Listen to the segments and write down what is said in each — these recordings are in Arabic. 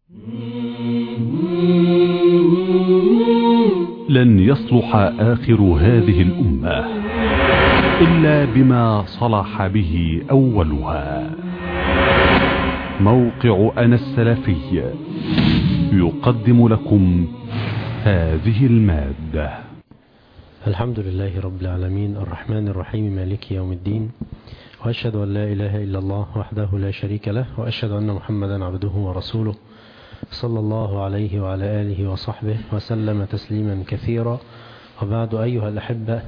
لن يصلح آخر هذه الأمة إلا بما صلح به أولها. موقع أنا السلفي يقدم لكم هذه المادة. الحمد لله رب العالمين الرحمن الرحيم مالك يوم الدين، وأشهد أن لا إله إلا الله وحده لا شريك له، وأشهد أن محمدا عبده ورسوله صلى الله عليه وعلى آله وصحبه وسلم تسليما كثيرا. وبعد أيها الأحبة،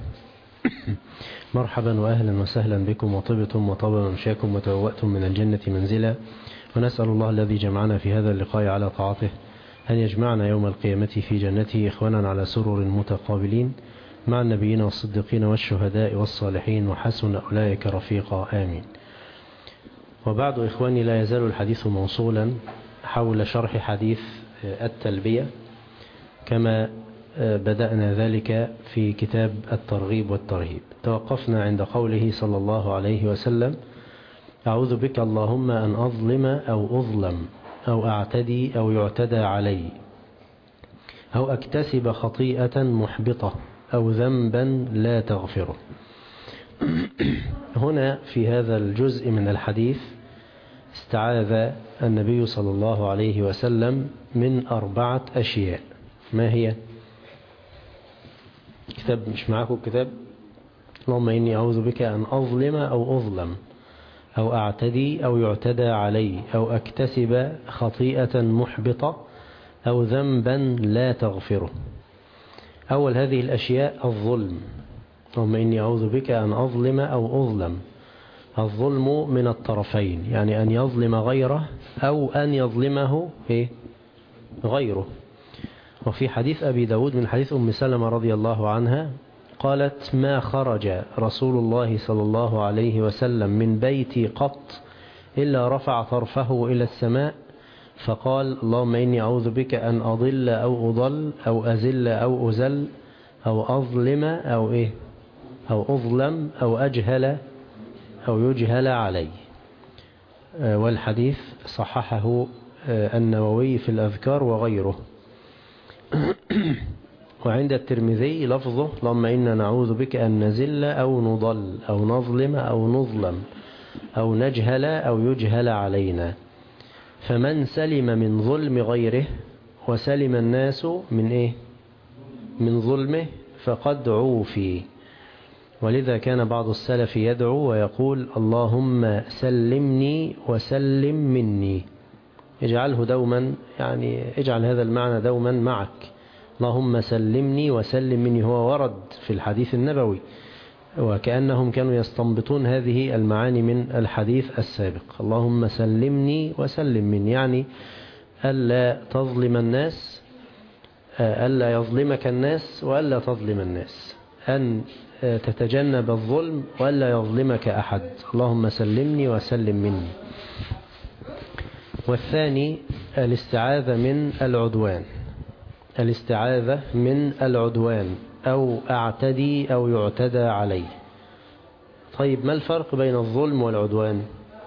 مرحبا وأهلا وسهلا بكم، وطبتم وطاب ممشاكم وتبوأتم من الجنة منزلا، ونسأل الله الذي جمعنا في هذا اللقاء على طاعته أن يجمعنا يوم القيامة في جنته إخوانا على سرر متقابلين مع النبيين والصديقين والشهداء والصالحين، وحسن أولئك رفيقا، آمين. وبعد إخواني، لا يزال الحديث موصولا حول شرح حديث التلبية كما بدأنا ذلك في كتاب الترغيب والترهيب. توقفنا عند قوله صلى الله عليه وسلم: أعوذ بك اللهم أن أظلم أو أظلم أو أعتدي أو يعتدى علي أو أكتسب خطيئة محبطة أو ذنبا لا تغفره. هنا في هذا الجزء من الحديث استعاذ النبي صلى الله عليه وسلم من 4 أشياء. ما هي؟ كتاب مش معاكم الكتاب؟ اللهم إني أعوذ بك أن أظلم أو أظلم أو أعتدي أو يعتدى علي أو أكتسب خطيئة محبطة أو ذنبا لا تغفره. أول هذه الأشياء الظلم. اللهم إني أعوذ بك أن أظلم أو أظلم. الظلم من الطرفين، يعني أن يظلم غيره أو أن يظلمه غيره. وفي حديث أبي داود من حديث أم سلمة رضي الله عنها قالت: ما خرج رسول الله صلى الله عليه وسلم من بيتي قط إلا رفع طرفه إلى السماء فقال: اللهم إني أعوذ بك أن أضل أو أضل أو أزل أو أزل أو أظلم أو أظلم أو أجهل أو يجهل علي. والحديث صححه النووي في الأذكار وغيره. وعند الترمذي لفظه: اللهم إنا نعوذ بك أن نزل أو نضل أو نظلم أو نظلم أو نجهل أو يجهل علينا. فمن سلم من ظلم غيره وسلم الناس من ظلمه فقد عوفي. ولذا كان بعض السلف يدعو ويقول: اللهم سلمني وسلم مني. اجعله دوما، يعني اجعل هذا المعنى دوما معك. اللهم سلمني وسلم مني هو ورد في الحديث النبوي، وكأنهم كانوا يستنبطون هذه المعاني من الحديث السابق. اللهم سلمني وسلم مني، يعني ألا تظلم الناس، ألا يظلمك الناس وألا تظلم الناس، أن تتجنب الظلم وألا يظلمك أحد. اللهم سلمني وسلم مني. والثاني الاستعاذة من العدوان. الاستعاذة من العدوان أو أعتدي أو يعتدى علي. طيب، ما الفرق بين الظلم والعدوان؟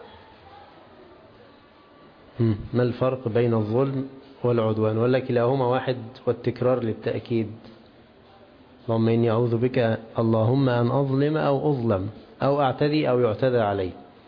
ما الفرق بين الظلم والعدوان؟ ولا كلاهما واحد والتكرار للتأكيد؟ اللهم إني أعوذ بك اللهم أن أظلم أو أظلم أو أعتدي أو يعتدى علي.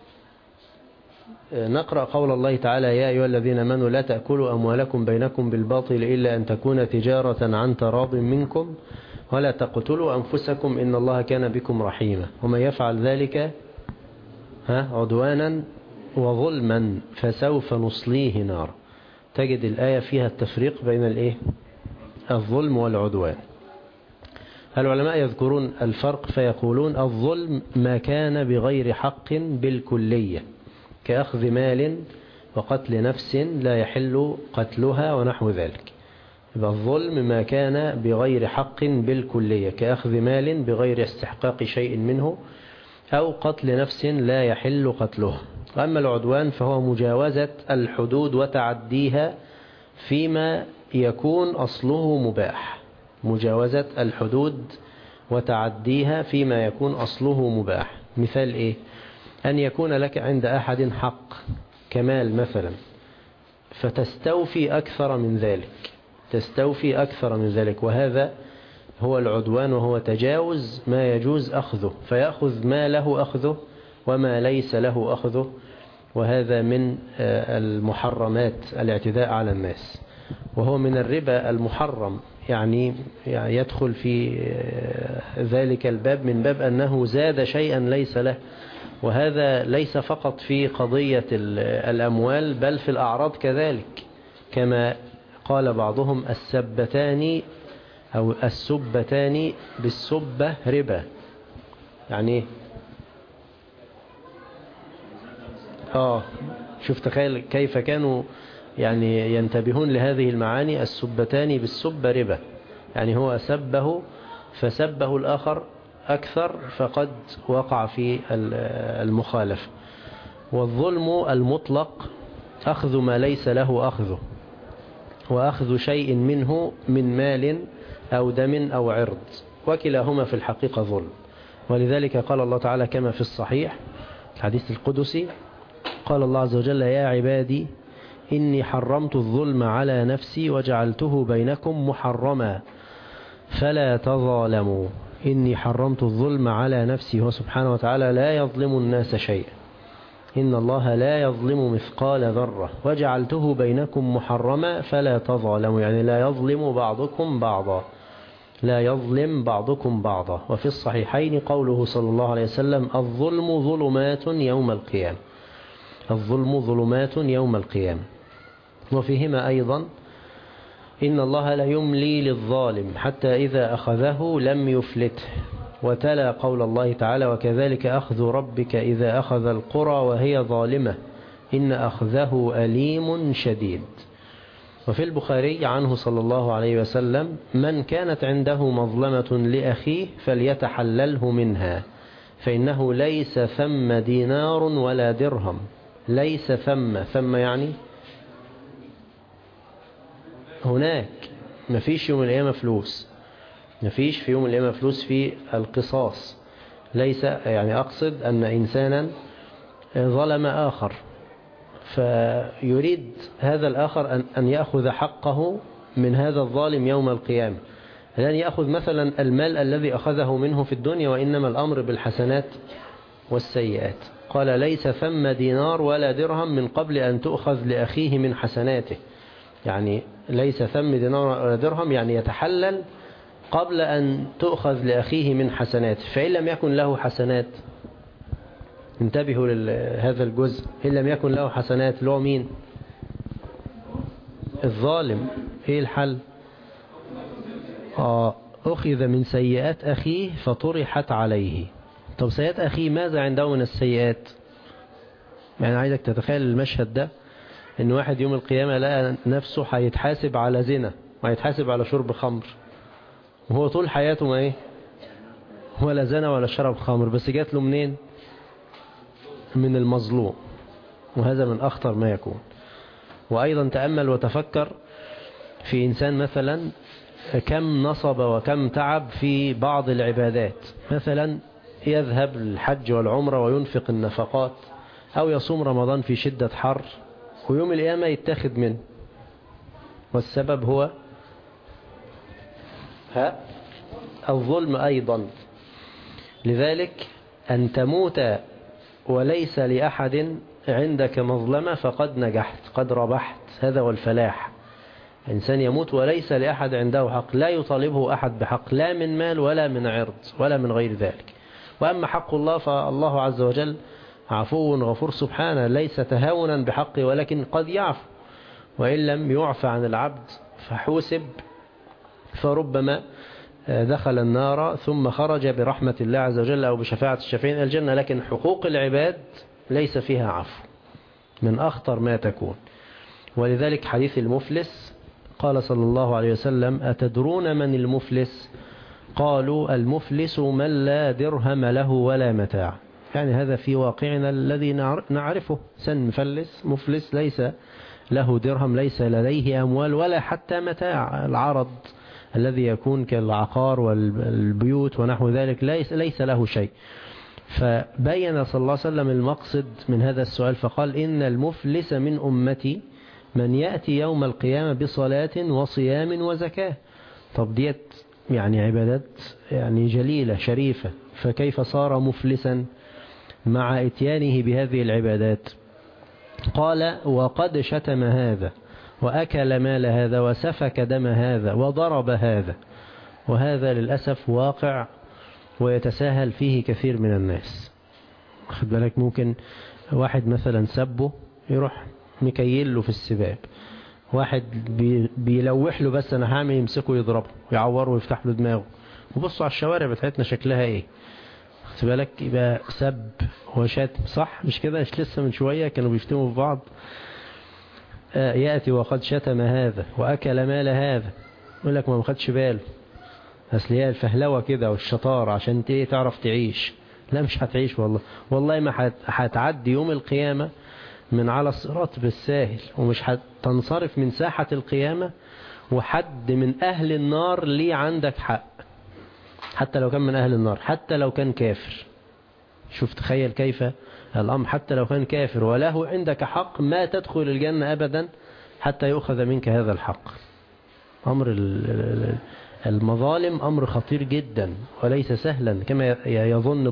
نقرأ قول الله تعالى: يا أيها الذين آمنوا لا تأكلوا أموالكم بينكم بالباطل إلا أن تكون تجارة عن تراض منكم ولا تقتلوا أنفسكم إن الله كان بكم رحيما ومن يفعل ذلك عدوانا وظلما فسوف نصليه نار. تجد الآية فيها التفريق بين الظلم والعدوان. العلماء يذكرون الفرق فيقولون: الظلم ما كان بغير حق بالكلية، كأخذ مال وقتل نفس لا يحل قتلها ونحو ذلك. يبقى الظلم ما كان بغير حق بالكلية، كأخذ مال بغير استحقاق شيء منه أو قتل نفس لا يحل قتلها. وأما العدوان فهو مجاوزة الحدود وتعديها فيما يكون أصله مباح. مجاوزة الحدود وتعديها فيما يكون أصله مباح. مثال أن يكون لك عند أحد حق كمال مثلا، فتستوفي أكثر من ذلك، تستوفي أكثر من ذلك، وهذا هو العدوان، وهو تجاوز ما يجوز أخذه، فيأخذ ما له أخذه وما ليس له أخذه، وهذا من المحرمات الاعتداء على الناس، وهو من الربا المحرم، يعني يدخل في ذلك الباب من باب أنه زاد شيئا ليس له. وهذا ليس فقط في قضية الأموال بل في الأعراض كذلك، كما قال بعضهم السبتان أو السبتان بالسبة ربا. يعني شوف تخيل كيف كانوا يعني ينتبهون لهذه المعاني. السبتان بالسبة ربا، يعني هو سبه فسبه الآخر أكثر فقد وقع في المخالفة. والظلم المطلق أخذ ما ليس له أخذه، وأخذ شيء منه من مال أو دم أو عرض، وكلاهما في الحقيقة ظلم. ولذلك قال الله تعالى كما في الصحيح الحديث القدسي، قال الله عز وجل يا عبادي إني حرمت الظلم على نفسي وجعلته بينكم محرما فلا تظالموا. إني حرمت الظلم على نفسي، هو سبحانه وتعالى لا يظلم الناس شيئا، إن الله لا يظلم مثقال ذرة، وجعلته بينكم محرما فلا تظالموا، يعني لا يظلم بعضكم بعضا، لا يظلم بعضكم بعضا. وفي الصحيحين قوله صلى الله عليه وسلم الظلم ظلمات يوم القيامة، الظلم ظلمات يوم القيامة. وفيهما أيضا إن الله لا يملي للظالم حتى إذا أخذه لم يفلته. وتلا قول الله تعالى وكذلك أخذ ربك إذا أخذ القرى وهي ظالمة إن أخذه أليم شديد. وفي البخاري عنه صلى الله عليه وسلم من كانت عنده مظلمة لأخيه فليتحلله منها فإنه ليس ثم دينار ولا درهم. ليس ثم يعني هناك، مفيش يوم القيامة فلوس، مفيش في يوم القيامة فلوس في القصاص. ليس يعني أقصد أن إنسانا ظلم آخر فيريد هذا الآخر أن يأخذ حقه من هذا الظالم يوم القيامة، لن يأخذ مثلا المال الذي أخذه منه في الدنيا، وإنما الأمر بالحسنات والسيئات. قال ليس ثم دينار ولا درهم من قبل أن تؤخذ لأخيه من حسناته، يعني ليس ثم دينار ولا درهم يعني يتحلل قبل أن تؤخذ لأخيه من حسناته. فإن لم يكن له حسنات، انتبهوا لهذا الجزء، إن لم يكن له حسنات اللي هو مين؟ الظالم. إيه الحل؟ أخذ من سيئات أخيه فطرحت عليه. طب سيئات أخيه ماذا عنده من السيئات؟ يعني عايزك تتخيل المشهد ده، إن واحد يوم القيامة لقى نفسه هيتحاسب على زنا وهيتحاسب على شرب خمر، وهو طول حياته ما ولا زنا ولا شرب خمر، بس جات له منين؟ من المظلوم. وهذا من أخطر ما يكون. وأيضا تأمل وتفكر في إنسان مثلا كم نصب وكم تعب في بعض العبادات، مثلا يذهب للحج والعمرة وينفق النفقات، أو يصوم رمضان في شدة حر، ويوم القيامة يتخذ منه، والسبب هو الظلم أيضا. لذلك أن تموت وليس لأحد عندك مظلمة فقد نجحت، قد ربحت، هذا هو الفلاح. إنسان يموت وليس لأحد عنده حق، لا يطالبه أحد بحق، لا من مال ولا من عرض ولا من غير ذلك. وأما حق الله فالله عز وجل عفو غفور سبحانه، ليس تهاونا بحقه ولكن قد يعفو، وإن لم يعفى عن العبد فحوسب فربما دخل النار ثم خرج برحمة الله عز وجل أو بشفاعة الشافعين الجنة. لكن حقوق العباد ليس فيها عفو، من أخطر ما تكون. ولذلك حديث المفلس قال صلى الله عليه وسلم أتدرون من المفلس؟ قالوا المفلس من لا درهم له ولا متاع. يعني هذا في واقعنا الذي نعرفه، سن مفلس ليس له درهم، ليس لديه أموال ولا حتى متاع، العرض الذي يكون كالعقار والبيوت ونحو ذلك ليس له شيء. فبين صلى الله عليه وسلم المقصد من هذا السؤال فقال إن المفلس من أمتي من يأتي يوم القيامة بصلاة وصيام وزكاة. طب ديت يعني عبادات يعني جليلة شريفة، فكيف صار مفلسا مع اتيانه بهذه العبادات؟ قال وقد شتم هذا وأكل مال هذا وسفك دم هذا وضرب هذا. وهذا للأسف واقع ويتساهل فيه كثير من الناس. خد بالك ممكن واحد مثلا سبه يروح مكيل له في السباب، واحد بيلوح له بس انا هعمل يمسكه يضربه ويعوره ويفتح له دماغه. وبصوا على الشوارع بتاعتنا شكلها ايه. خد بالك يبقى سب وشتم، صح مش كده؟ مش لسه من شوية كانوا بيشتموا في بعض. يأتي وقد شتم هذا وأكل مال هذا، يقول لك ما خدش باله، اصل هي الفهلوه كده والشطار عشان ايه تعرف تعيش. لا مش هتعيش والله، والله ما هتعدي يوم القيامة من على الصراط بالساهل، ومش هتنصرف من ساحة القيامة وحد من أهل النار ليه عندك حق، حتى لو كان من أهل النار، حتى لو كان كافر. شوف تخيل كيف الأمر، حتى لو كان كافر وله عندك حق ما تدخل الجنة أبدا حتى يؤخذ منك هذا الحق. أمر المظالم أمر خطير جدا وليس سهلا كما يظن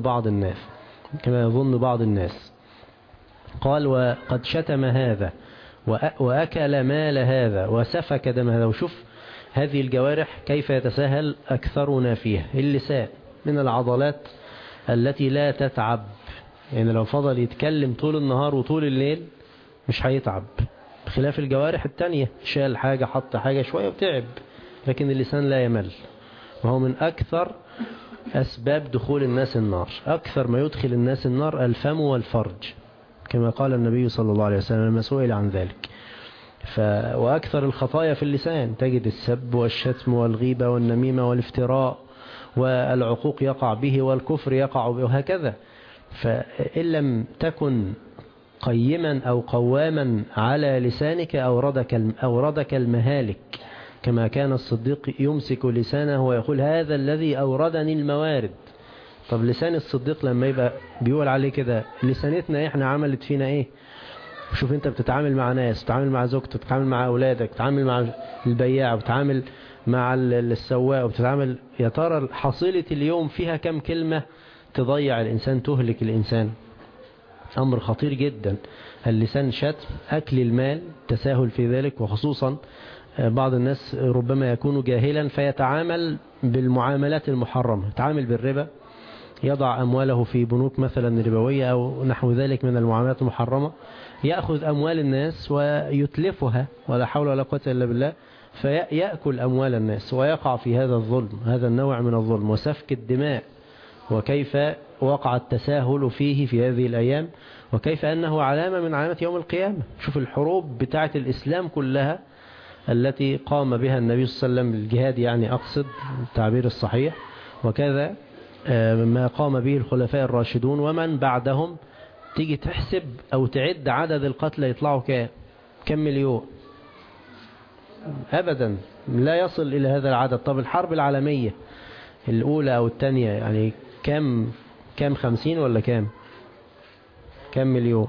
بعض الناس. قال وقد شتم هذا وأكل مال هذا وسفك دم هذا. وشوف هذه الجوارح كيف يتساهل أكثرنا فيها. اللسان من العضلات التي لا تتعب، يعني لو فضل يتكلم طول النهار وطول الليل مش هيتعب، بخلاف الجوارح التانية، شال حاجة حط حاجة شوية وتعب، لكن اللسان لا يمل. وهو من أكثر أسباب دخول الناس النار، أكثر ما يدخل الناس النار الفم والفرج، كما قال النبي صلى الله عليه وسلم لما سئل عن ذلك. وأكثر الخطايا في اللسان تجد السب والشتم والغيبة والنميمة والافتراء، والعقوق يقع به والكفر يقع به، وهكذا. فإن لم تكن قيما أو قواما على لسانك أوردك المهالك، كما كان الصديق يمسك لسانه ويقول هذا الذي أوردني الموارد. طب لسان الصديق لما يبقى بيقول عليه كده، لسانتنا احنا عملت فينا ايه؟ شوف انت بتتعامل مع ناس، بتتعامل مع زوجتك، بتتعامل مع اولادك، بتتعامل مع البياع، بتتعامل مع السواق، وبتتعامل، يا ترى حصيلة اليوم فيها كم كلمة تضيع الإنسان، تهلك الإنسان؟ أمر خطير جدا. اللسان شتم، أكل المال، تساهل في ذلك، وخصوصا بعض الناس ربما يكون جاهلا فيتعامل بالمعاملات المحرمة، يتعامل بالربا، يضع أمواله في بنوك مثلا ربوية أو نحو ذلك من المعاملات المحرمة، يأخذ أموال الناس ويتلفها ولا حول ولا قوة إلا بالله، فيأكل أموال الناس ويقع في هذا الظلم، هذا النوع من الظلم وسفك الدماء. وكيف وقع التساهل فيه في هذه الأيام، وكيف أنه علامة من علامات يوم القيامة. شوف الحروب بتاعة الإسلام كلها التي قام بها النبي صلى الله عليه وسلم، الجهاد يعني أقصد التعبير الصحيح، وكذا ما قام به الخلفاء الراشدون ومن بعدهم. تيجي تحسب أو تعد عدد القتلى يطلعوا كم مليون؟ أبدا لا يصل إلى هذا العدد. طب الحرب العالمية الأولى أو الثانية يعني كم 50 ولا كم مليون؟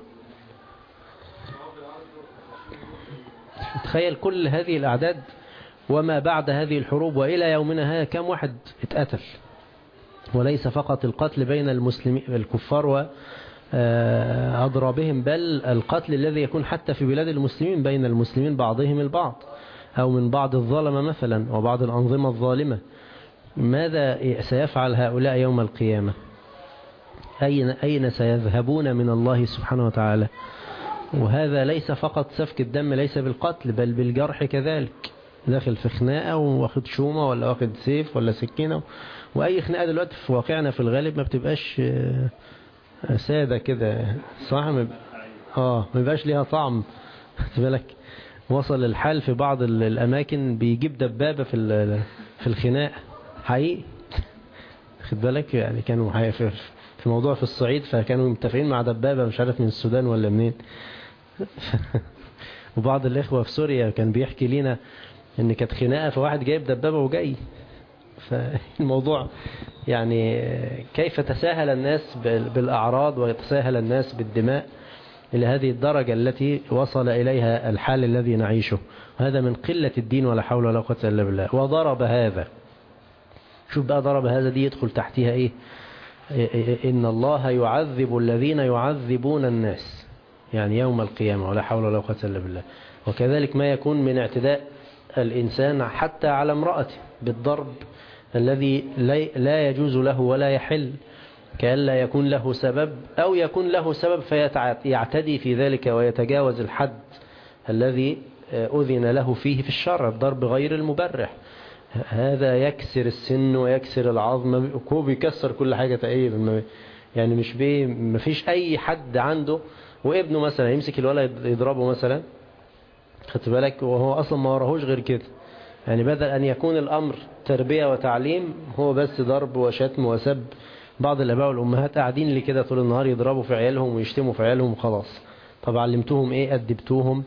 تخيل كل هذه الأعداد وما بعد هذه الحروب وإلى يومنا هذا كم واحد اتقتل. وليس فقط القتل بين المسلمين الكفار وأضرابهم، بل القتل الذي يكون حتى في بلاد المسلمين بين المسلمين بعضهم البعض، أو من بعض الظلمة مثلا وبعض الأنظمة الظالمة. ماذا سيفعل هؤلاء يوم القيامة؟ أين سيذهبون من الله سبحانه وتعالى؟ وهذا ليس فقط سفك الدم، ليس بالقتل بل بالجرح كذلك، داخل في خناقة واخد شومة ولا واخد سيف ولا سكينة. وأي خناقة دلوقتي في واقعنا في الغالب ما بتبقاش سادة كده، صح؟ ما بيبقاش ليها طعم. بالك وصل الحال في بعض الأماكن بيجيب دبابة في الخناقة حقيقي. خد بالك يعني كانوا في موضوع في الصعيد، فكانوا متفقين مع دبابة مش عارف من السودان ولا منين. وبعض الإخوة في سوريا كان بيحكي لنا إن كانت خناقة فواحد جايب دبابة وجاي. فالموضوع يعني كيف تساهل الناس بالأعراض ويتساهل الناس بالدماء. إلى هذه الدرجة التي وصل إليها الحال الذي نعيشه. هذا من قلة الدين ولا حول ولا قوة إلا بالله. وضرب هذا، شوف بقى ضرب هذا دي يدخل تحتها إيه؟ إن الله يعذب الذين يعذبون الناس، يعني يوم القيامة، ولا حول ولا قوة إلا بالله. وكذلك ما يكون من اعتداء الإنسان حتى على امرأته بالضرب الذي لا يجوز له ولا يحل، كألا يكون له سبب أو يكون له سبب فيعتدي في ذلك ويتجاوز الحد الذي أذن له فيه في الشرع، الضرب غير المبرح. هذا يكسر السن ويكسر العظم، هو بيكسر كل حاجة تقريبا، يعني ما فيش أي حد عنده وابنه مثلا يمسك الولد يضربه مثلا، خدت بالك، وهو أصلا ما وراهوش غير كده. يعني بدل أن يكون الأمر تربية وتعليم، هو بس ضرب وشتم وسب. بعض الآباء والأمهات قاعدين لكده طول النهار يضربوا في عيالهم ويشتموا في عيالهم وخلاص. طب علمتوهم إيه؟ أدبتوهم؟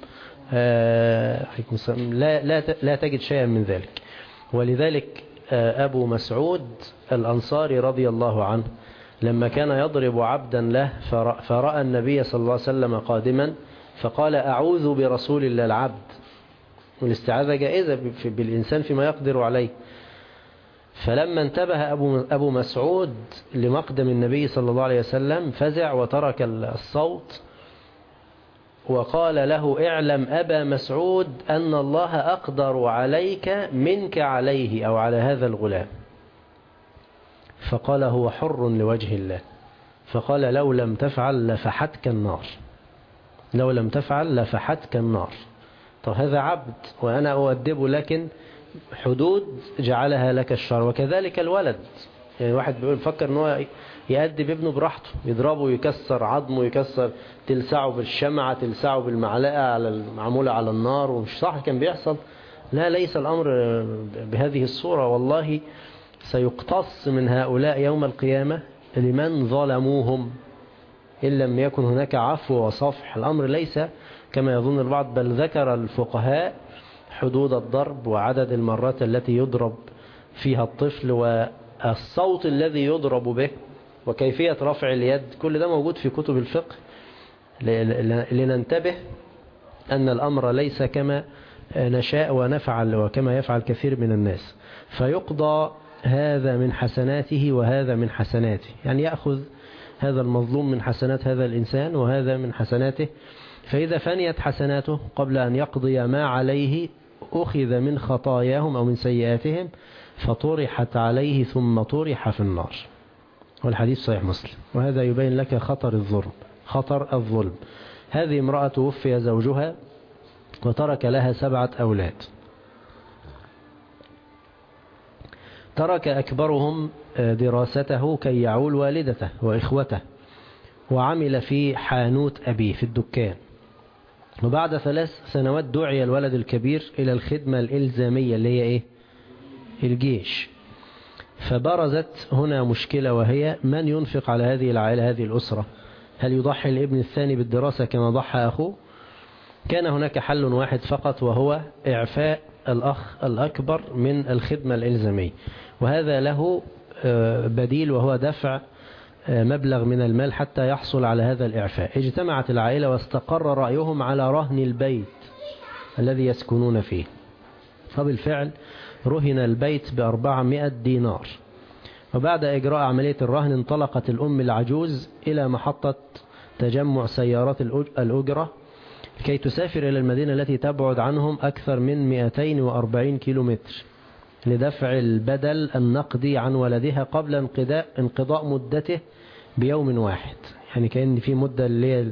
لا تجد شيئا من ذلك. ولذلك أبو مسعود الأنصاري رضي الله عنه لما كان يضرب عبدا له فرأى النبي صلى الله عليه وسلم قادما فقال أعوذ برسول الله. العبد، والاستعاذة جائزة بالإنسان فيما يقدر عليه. فلما انتبه أبو مسعود لمقدم النبي صلى الله عليه وسلم فزع وترك الصوت وقال له اعلم أبا مسعود أن الله أقدر عليك منك عليه أو على هذا الغلام. فقال هو حر لوجه الله. فقال لو لم تفعل لفحتك النار، لو لم تفعل لفحتك النار. طب هذا عبد وأنا أؤدبه، لكن حدود جعلها لك الشرع. وكذلك الولد، يعني واحد بيقول فكر ان هو يأدب ابنه براحته، يضربه يكسر عظمه، يكسر تلسعه بالشمعة، تلسعه بالمعلقة معمولة على النار، ومش صح كان بيحصل. لا، ليس الأمر بهذه الصورة. والله سيقتص من هؤلاء يوم القيامة لمن ظلموهم إن لم يكن هناك عفو وصفح. الأمر ليس كما يظن البعض، بل ذكر الفقهاء حدود الضرب وعدد المرات التي يضرب فيها الطفل والصوت الذي يضرب به وكيفية رفع اليد. كل ده موجود في كتب الفقه، لننتبه أن الأمر ليس كما نشاء ونفعل وكما يفعل كثير من الناس. فيقضى هذا من حسناته وهذا من حسناته، يعني يأخذ هذا المظلوم من حسنات هذا الإنسان وهذا من حسناته. فإذا فنيت حسناته قبل أن يقضي ما عليه أخذ من خطاياهم أو من سيئاتهم فطرحت عليه ثم طرح في النار. والحديث صحيح مسلم. وهذا يبين لك خطر الظلم. هذه امرأة توفي زوجها وترك لها 7 أولاد. ترك أكبرهم دراسته كي يعول والدته وإخوته، وعمل في حانوت أبيه في الدكان. وبعد 3 سنوات دعي الولد الكبير إلى الخدمة الإلزامية اللي هي إيه؟ الجيش. فبرزت هنا مشكلة، وهي من ينفق على هذه العائلة، هذه الأسرة؟ هل يضحي الابن الثاني بالدراسة كما ضحى أخوه؟ كان هناك حل واحد فقط، وهو إعفاء الأخ الأكبر من الخدمة الإلزامية. وهذا له بديل، وهو دفع مبلغ من المال حتى يحصل على هذا الإعفاء. اجتمعت العائلة واستقر رأيهم على رهن البيت الذي يسكنون فيه. فبالفعل رهن البيت ب400 دينار. وبعد إجراء عملية الرهن انطلقت الأم العجوز إلى محطة تجمع سيارات الأجرة كي تسافر إلى المدينة التي تبعد عنهم أكثر من 240 كيلومتر لدفع البدل النقدي عن ولدها قبل انقضاء مدته بيوم واحد. يعني كأن في مدة اللي هي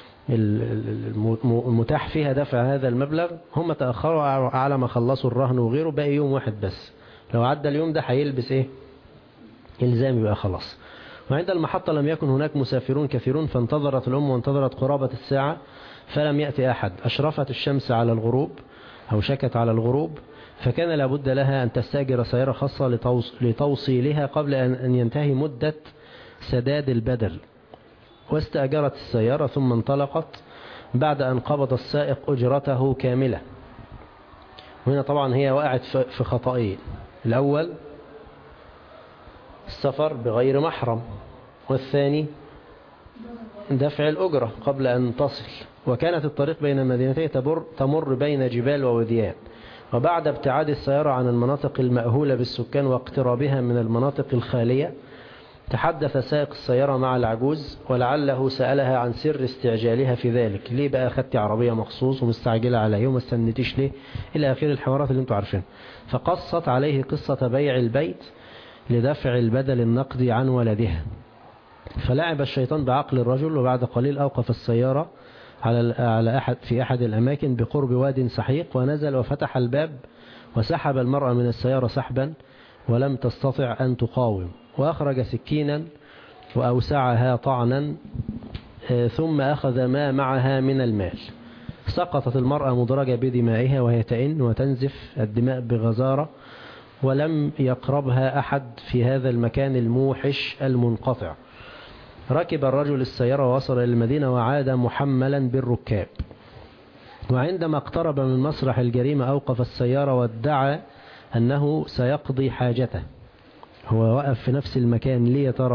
المتاح فيها دفع هذا المبلغ، هم تأخروا على ما خلصوا الرهن وغيره، باقي يوم واحد بس. لو عدى اليوم ده هيلبس ايه؟ إلزامي بقى خلاص. وعند المحطة لم يكن هناك مسافرون كثيرون، فانتظرت الأم وانتظرت قرابة الساعة فلم يأتي أحد. أشرفت الشمس على الغروب أو شكت على الغروب، فكان لابد لها أن تستأجر سيارة خاصة لتوصيلها قبل أن ينتهي مدة سداد البدل. واستأجرت السيارة ثم انطلقت بعد أن قبض السائق أجرته كاملة. وهنا طبعا هي وقعت في خطأين. الأول السفر بغير محرم، والثاني دفع الأجرة قبل أن تصل. وكانت الطريق بين المدينتين تمر بين جبال ووديان. وبعد ابتعاد السيارة عن المناطق المأهولة بالسكان واقترابها من المناطق الخالية، تحدث سائق السيارة مع العجوز ولعله سألها عن سر استعجالها في ذلك. ليه بقى خدتي عربية مخصوص ومستعجلة عليه وما استنيتيش ليه، إلى آخر الحوارات اللي انتوا عارفين. فقصت عليه قصة بيع البيت لدفع البدل النقدي عن ولدها. فلعب الشيطان بعقل الرجل، وبعد قليل أوقف السيارة في أحد الأماكن بقرب واد سحيق، ونزل وفتح الباب وسحب المرأة من السيارة سحبا ولم تستطع أن تقاوم، وأخرج سكينا وأوسعها طعنا، ثم أخذ ما معها من المال. سقطت المرأة مدرجة بدمائها وهي تئن وتنزف الدماء بغزارة، ولم يقربها أحد في هذا المكان الموحش المنقطع. ركب الرجل السيارة ووصل إلى المدينة وعاد محملا بالركاب. وعندما اقترب من مسرح الجريمة أوقف السيارة وادعى أنه سيقضي حاجته. هو وقف في نفس المكان ليه يا ترى؟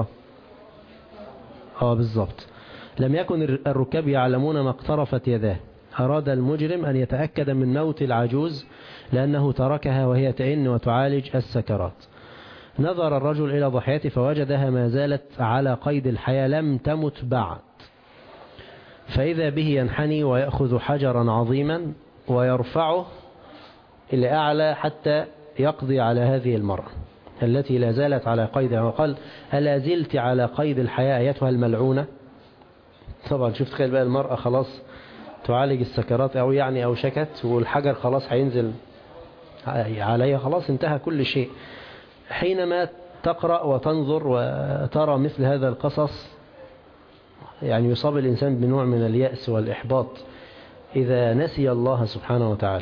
بالضبط. لم يكن الركاب يعلمون ما اقترفت يداه. أراد المجرم أن يتأكد من موت العجوز لأنه تركها وهي تئن وتعالج السكرات. نظر الرجل إلى ضحيته فوجدها ما زالت على قيد الحياة، لم تمت بعد. فإذا به ينحني ويأخذ حجرا عظيما ويرفعه إلى أعلى حتى يقضي على هذه المرأة التي لا زالت على قيدها. وقال: ألا زلت على قيد الحياة أيتها الملعونة؟ طبعا شفت، تخيل بقى المرأة خلاص تعالج السكرات أو شكت، والحجر خلاص هينزل عليها، خلاص انتهى كل شيء. حينما تقرأ وتنظر وترى مثل هذا القصص يعني يصاب الإنسان بنوع من اليأس والإحباط إذا نسي الله سبحانه وتعالى.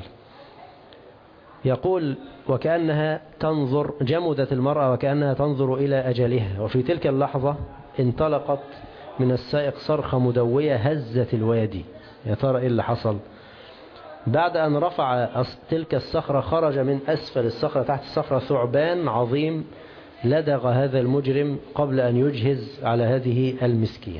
يقول: وكأنها تنظر، جمدت المرأة وكأنها تنظر إلى أجلها. وفي تلك اللحظة انطلقت من السائق صرخة مدوية هزت الوادي. يا ترى إيه اللي حصل؟ بعد أن رفع تلك الصخرة خرج من أسفل الصخرة تحت الصخرة ثعبان عظيم لدغ هذا المجرم قبل أن يجهز على هذه المسكين.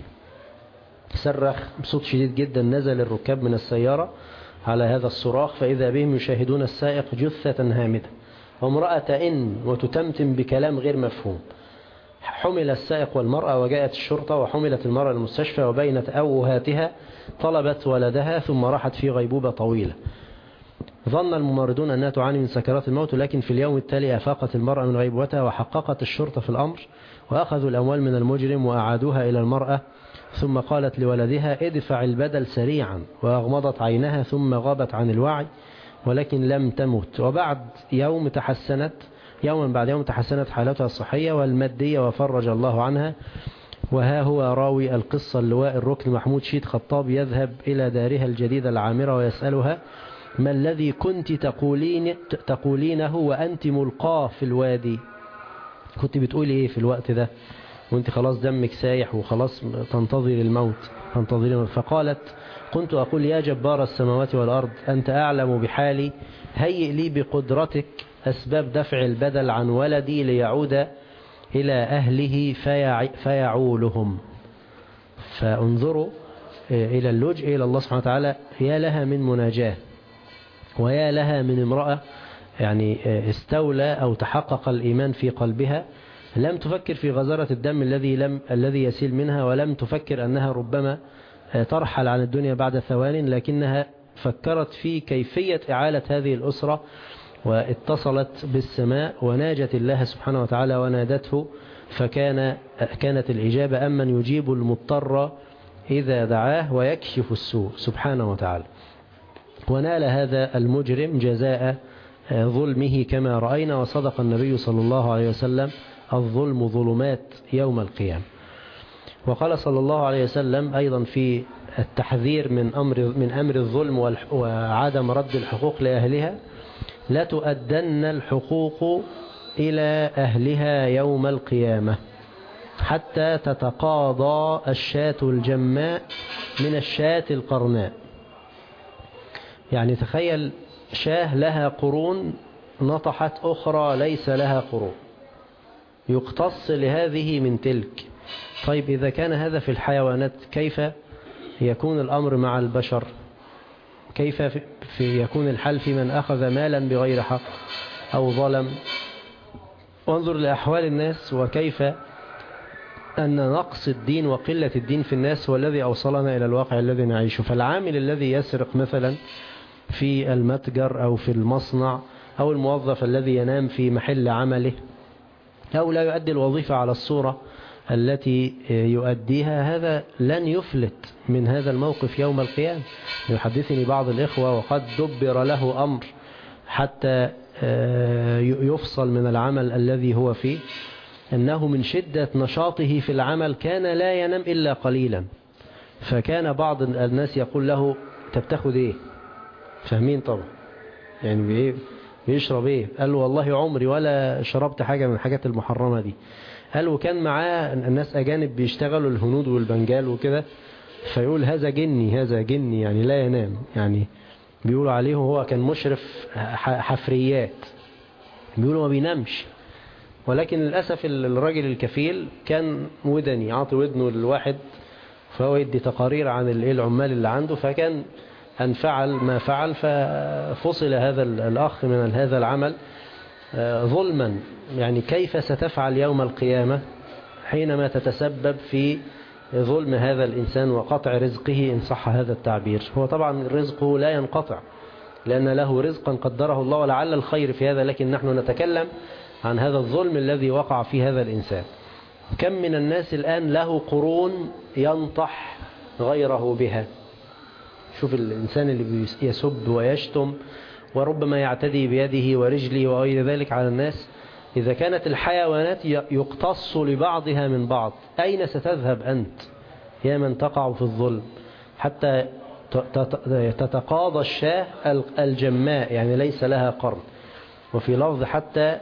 صرخ بصوت شديد جدا. نزل الركاب من السيارة على هذا الصراخ فإذا بهم يشاهدون السائق جثة هامدة وامرأة تئن وتتمتم بكلام غير مفهوم. حمل السائق والمرأة وجاءت الشرطة وحملت المرأة للمستشفى، وبينت أوهاتها طلبت ولدها ثم راحت في غيبوبة طويلة. ظن الممرضون أنها تعاني من سكرات الموت، لكن في اليوم التالي أفاقت المرأة من غيبوبتها وحققت الشرطة في الأمر وأخذوا الأموال من المجرم وأعادوها إلى المرأة، ثم قالت لولدها: ادفع البدل سريعا، وأغمضت عينها ثم غابت عن الوعي ولكن لم تمت. وبعد يوم يوما بعد يوم تحسنت حالتها الصحية والمادية وفرج الله عنها. وها هو راوي القصة اللواء الركن محمود شيد خطاب يذهب إلى دارها الجديدة العامرة ويسألها: ما الذي كنت تقولينه وأنت ملقاه في الوادي؟ كنت بتقولي إيه في الوقت ده وانت خلاص دمك سايح وخلاص تنتظر الموت؟ فقالت: كنت أقول: يا جبار السماوات والأرض، أنت أعلم بحالي، هيئ لي بقدرتك أسباب دفع البدل عن ولدي ليعود إلى أهله فيعولهم. فانظروا إلى اللجء إلى الله سبحانه وتعالى. يا لها من مناجاة، ويا لها من امرأة يعني استولى أو تحقق الإيمان في قلبها، لم تفكر في غزارة الدم الذي يسيل منها، ولم تفكر أنها ربما ترحل عن الدنيا بعد ثوان، لكنها فكرت في كيفية إعالة هذه الأسرة، واتصلت بالسماء وناجت الله سبحانه وتعالى ونادته، فكانت الإجابة: أمن يجيب المضطر إذا دعاه ويكشف السوء سبحانه وتعالى. ونال هذا المجرم جزاء ظلمه كما رأينا. وصدق النبي صلى الله عليه وسلم: الظلم ظلمات يوم القيامة. وقال صلى الله عليه وسلم أيضا في التحذير من أمر الظلم وعدم رد الحقوق لأهلها: لا تؤدن الحقوق إلى أهلها يوم القيامة حتى تتقاضى الشاة الجماء من الشاة القرناء. يعني تخيل شاه لها قرون نطحت أخرى ليس لها قرون، يقتص لهذه من تلك، طيب إذا كان هذا في الحيوانات كيف يكون الأمر مع البشر؟ كيف يكون الحل في من أخذ مالا بغير حق أو ظلم؟ وانظر لأحوال الناس وكيف أن نقص الدين وقلة الدين في الناس هو الذي أوصلنا إلى الواقع الذي نعيشه. فالعامل الذي يسرق مثلا في المتجر أو في المصنع، أو الموظف الذي ينام في محل عمله، أو لا يؤدي الوظيفة على الصورة التي يؤديها، هذا لن يفلت من هذا الموقف يوم القيامة. يحدثني بعض الإخوة وقد دبر له أمر حتى يفصل من العمل الذي هو فيه، أنه من شدة نشاطه في العمل كان لا ينام إلا قليلا، فكان بعض الناس يقول له تبتاخد إيه؟ فاهمين طبعا يعني بيشرب إيه؟ قال له والله عمري ولا شربت حاجة من الحاجات المحرمة دي. قال وكان معاه الناس أجانب بيشتغلوا الهنود والبنجال وكده، فيقول هذا جني هذا جني، يعني لا ينام، يعني بيقولوا عليه هو كان مشرف حفريات، بيقولوا ما بينامش. ولكن للأسف الراجل الكفيل كان ودني، عاطي ودنه للواحد فهو يدي تقارير عن العمال اللي عنده، فكان أن فعل ما فعل ففصل هذا الأخ من هذا العمل ظلما. يعني كيف ستفعل يوم القيامة حينما تتسبب في ظلم هذا الإنسان وقطع رزقه إن صح هذا التعبير؟ هو طبعا رزقه لا ينقطع لأن له رزقا قدره الله ولعل الخير في هذا، لكن نحن نتكلم عن هذا الظلم الذي وقع في هذا الإنسان. كم من الناس الآن له قرون ينطح غيره بها. شوف الإنسان اللي يسب ويشتم وربما يعتدي بيده ورجله وغير ذلك على الناس، إذا كانت الحيوانات يقتص لبعضها من بعض، أين ستذهب أنت يا من تقع في الظلم؟ حتى تتقاضى الشاة الجماء، يعني ليس لها قرن، وفي لفظ حتى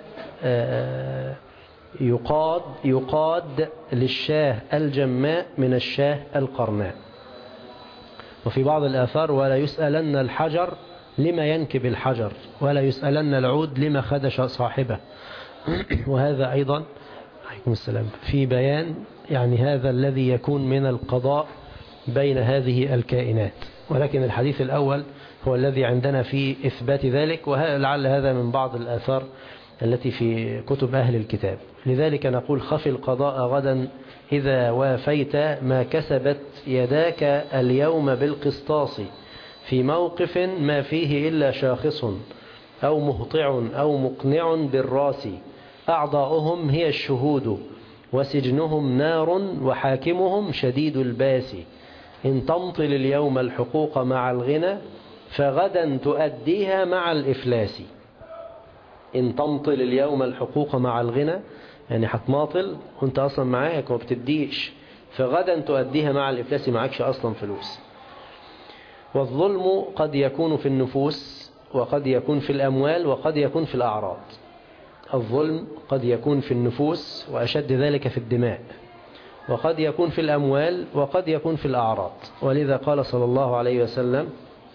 يقاد للشاه الجماء من الشاه القرناء. وفي بعض الآثار ولا يسألن الحجر لما ينكب الحجر، ولا يسألن العود لما خدش صاحبه. وهذا أيضا عليكم السلام في بيان يعني هذا الذي يكون من القضاء بين هذه الكائنات. ولكن الحديث الأول هو الذي عندنا في إثبات ذلك، ولعل هذا من بعض الآثار التي في كتب أهل الكتاب. لذلك نقول خف القضاء غدا إذا وافيت ما كسبت يداك اليوم بالقسطاس، في موقف ما فيه إلا شاخص أو مهطع أو مقنع بالراس، أعضاؤهم هي الشهود وسجنهم نار وحاكمهم شديد الباس، إن تمطل اليوم الحقوق مع الغنى فغدا تؤديها مع الإفلاس. إن تمطل اليوم الحقوق مع الغنى، يعني هتماطل وانت أصلا معاك وما بتديش، فغدا تؤديها مع الإفلاس، معكش أصلا فلوس. والظلم قد يكون في النفوس وقد يكون في الأموال وقد يكون في الأعراض. الظلم قد يكون في النفوس وأشد ذلك في الدماء، وقد يكون في الأموال وقد يكون في الأعراض. ولذا قال صلى الله عليه وسلم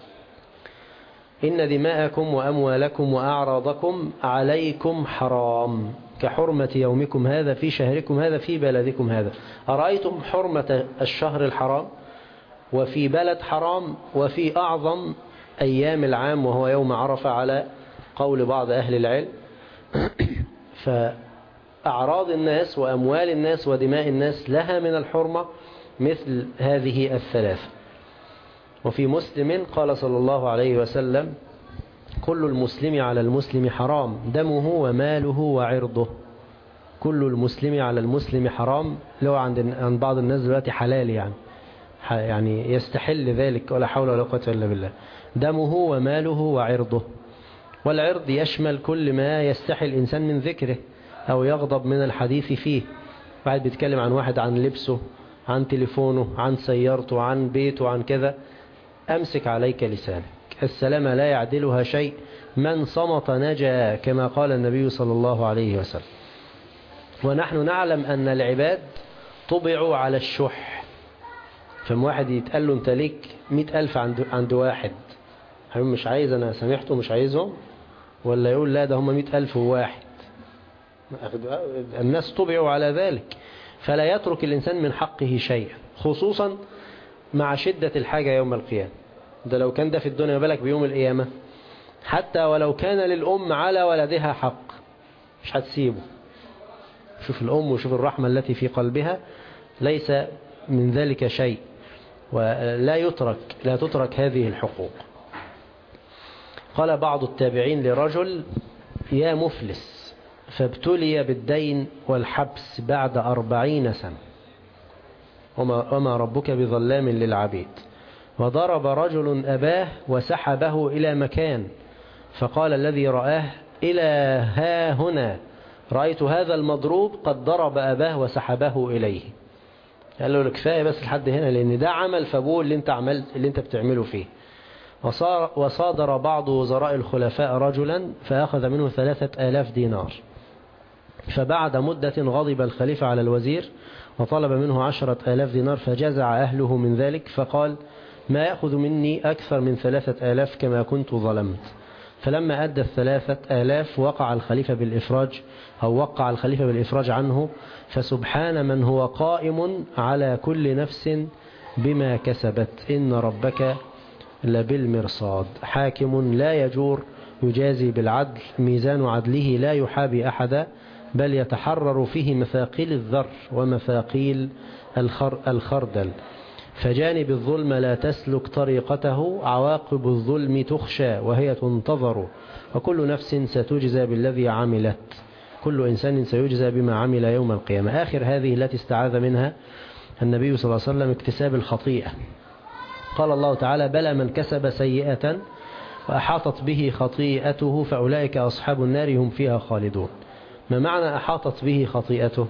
إن دماءكم وأموالكم وأعراضكم عليكم حرام كحرمة يومكم هذا في شهركم هذا في بلدكم هذا. أرأيتم حرمة الشهر الحرام وفي بلد حرام وفي أعظم أيام العام وهو يوم عرفة على قول بعض أهل العلم. فأعراض الناس وأموال الناس ودماء الناس لها من الحرمة مثل هذه الثلاثة. وفي مسلم قال صلى الله عليه وسلم كل المسلم على المسلم حرام دمه وماله وعرضه. كل المسلم على المسلم حرام، لو عند بعض الناس دلوقتي حلال، يعني يستحل ذلك ولا حول ولا قوة إلا بالله. دمه وماله وعرضه، والعرض يشمل كل ما يستحي الإنسان من ذكره أو يغضب من الحديث فيه. واحد بيتكلم عن واحد، عن لبسه، عن تليفونه، عن سيارته، عن بيته، عن كذا، أمسك عليك لسانك، السلام لا يعدلها شيء، من صمت نجا كما قال النبي صلى الله عليه وسلم. ونحن نعلم أن العباد طبعوا على الشح. فم واحد يتقال له أنت ليك 100,000 عند واحد، مش عايز، أنا سامحته مش عايزهم، ولا يقول لا ده هم 100,000 وواحد. الناس طبعوا على ذلك. فلا يترك الإنسان من حقه شيئا، خصوصا مع شدة الحاجة يوم القيامة. ده لو كان ده في الدنيا، بالك بيوم القيامة، حتى ولو كان للأم على ولدها حق مش هتسيبه. شوف الأم وشوف الرحمة التي في قلبها، ليس من ذلك شيء، ولا تترك هذه الحقوق. قال بعض التابعين لرجل: يا مفلس، فابتلي بالدين والحبس بعد 40 سنة، وما ربك بظلام للعبيد. وضرب رجل أباه وسحبه إلى مكان، فقال الذي رآه: إلى ها هنا رأيت هذا المضروب قد ضرب أباه وسحبه إليه. قال له: كفاية بس لحد هنا، لأن ده عمل فبول اللي انت بتعمله فيه. وصادر بعض وزراء الخلفاء رجلا فأخذ منه 3000 دينار. فبعد مدة غضب الخليفة على الوزير وطلب منه 10,000 دينار، فجزع أهله من ذلك، فقال: ما يأخذ مني أكثر من 3000 كما كنت ظلمت. فلما أدى 3000 وقع الخليفة بالإفراج عنه. فسبحان من هو قائم على كل نفس بما كسبت، إن ربك لبالمرصاد. حاكم لا يجور، يجازي بالعدل، ميزان عدله لا يحابي أحدا، بل يتحرر فيه مثاقيل الذر ومثاقيل الخردل. فجانب الظلم لا تسلك طريقته، عواقب الظلم تخشى وهي تنتظر، وكل نفس ستجزى بالذي عملت، كل إنسان سيجزى بما عمل يوم القيامة. آخر هذه التي استعاذ منها النبي صلى الله عليه وسلم اكتساب الخطيئة. قال الله تعالى: بلى من كسب سيئة وأحاطت به خطيئته فأولئك أصحاب النار هم فيها خالدون. ما معنى أحاطت به خطيئته؟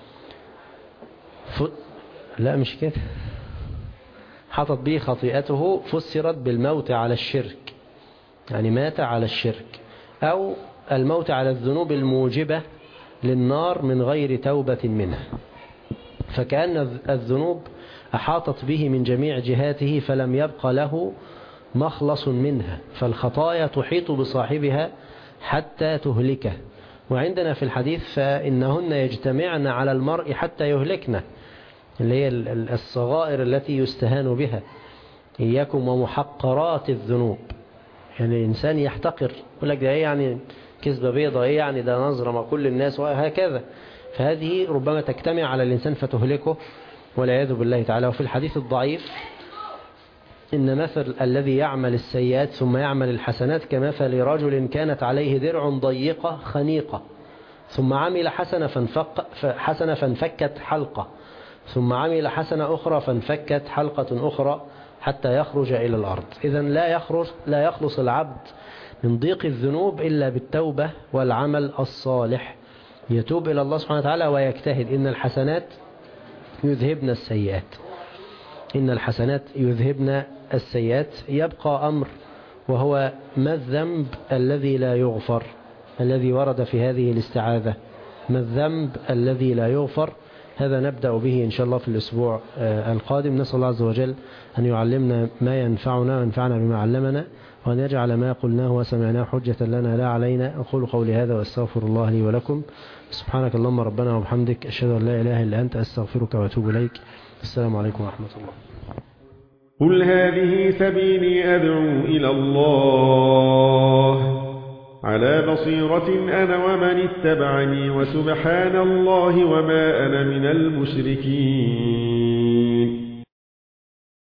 لا مش كده. حاطت به خطيئته فسرت بالموت على الشرك، يعني مات على الشرك، أو الموت على الذنوب الموجبة للنار من غير توبة منها. فكأن الذنوب أحاطت به من جميع جهاته فلم يبق له مخلص منها، فالخطايا تحيط بصاحبها حتى تهلكه. وعندنا في الحديث: فإنهن يجتمعن على المرء حتى يهلكنه، اللي هي الصغائر التي يستهان بها. إياكم ومحقرات الذنوب، يعني الإنسان يحتقر، يقول لك ده إيه يعني كذبة بيضة، إيه يعني ده نظرة ما كل الناس، وهكذا. فهذه ربما تجتمع على الإنسان فتهلكه والعياذ بالله تعالى. وفي الحديث الضعيف: إن مثل الذي يعمل السيئات ثم يعمل الحسنات كمثل رجل كانت عليه درع ضيقة خنيقة، ثم عمل حسنة فانفكت حلقة، ثم عمل حسنة أخرى فانفكت حلقة أخرى حتى يخرج إلى الأرض. إذن لا يخلص العبد من ضيق الذنوب إلا بالتوبة والعمل الصالح، يتوب إلى الله سبحانه وتعالى ويجتهد. إن الحسنات يذهبن السيئات، إن الحسنات يذهبن السيئات. يبقى أمر، وهو ما الذنب الذي لا يغفر، الذي ورد في هذه الاستعاذة. ما الذنب الذي لا يغفر؟ هذا نبدأ به إن شاء الله في الأسبوع القادم. نسأل الله عز وجل أن يعلمنا ما ينفعنا وينفعنا بما علمنا، وأن يجعل ما قلناه وسمعناه حجة لنا لا علينا. أقول قولي هذا وأستغفر الله لي ولكم. سبحانك اللهم ربنا وبحمدك، أشهد أن لا إله إلا أنت، أستغفرك وأتوب إليك. السلام عليكم ورحمة الله. قل هذه سبيلي أدعو إلى الله على بصيرة أنا ومن اتبعني، وسبحان الله وما أنا من المشركين.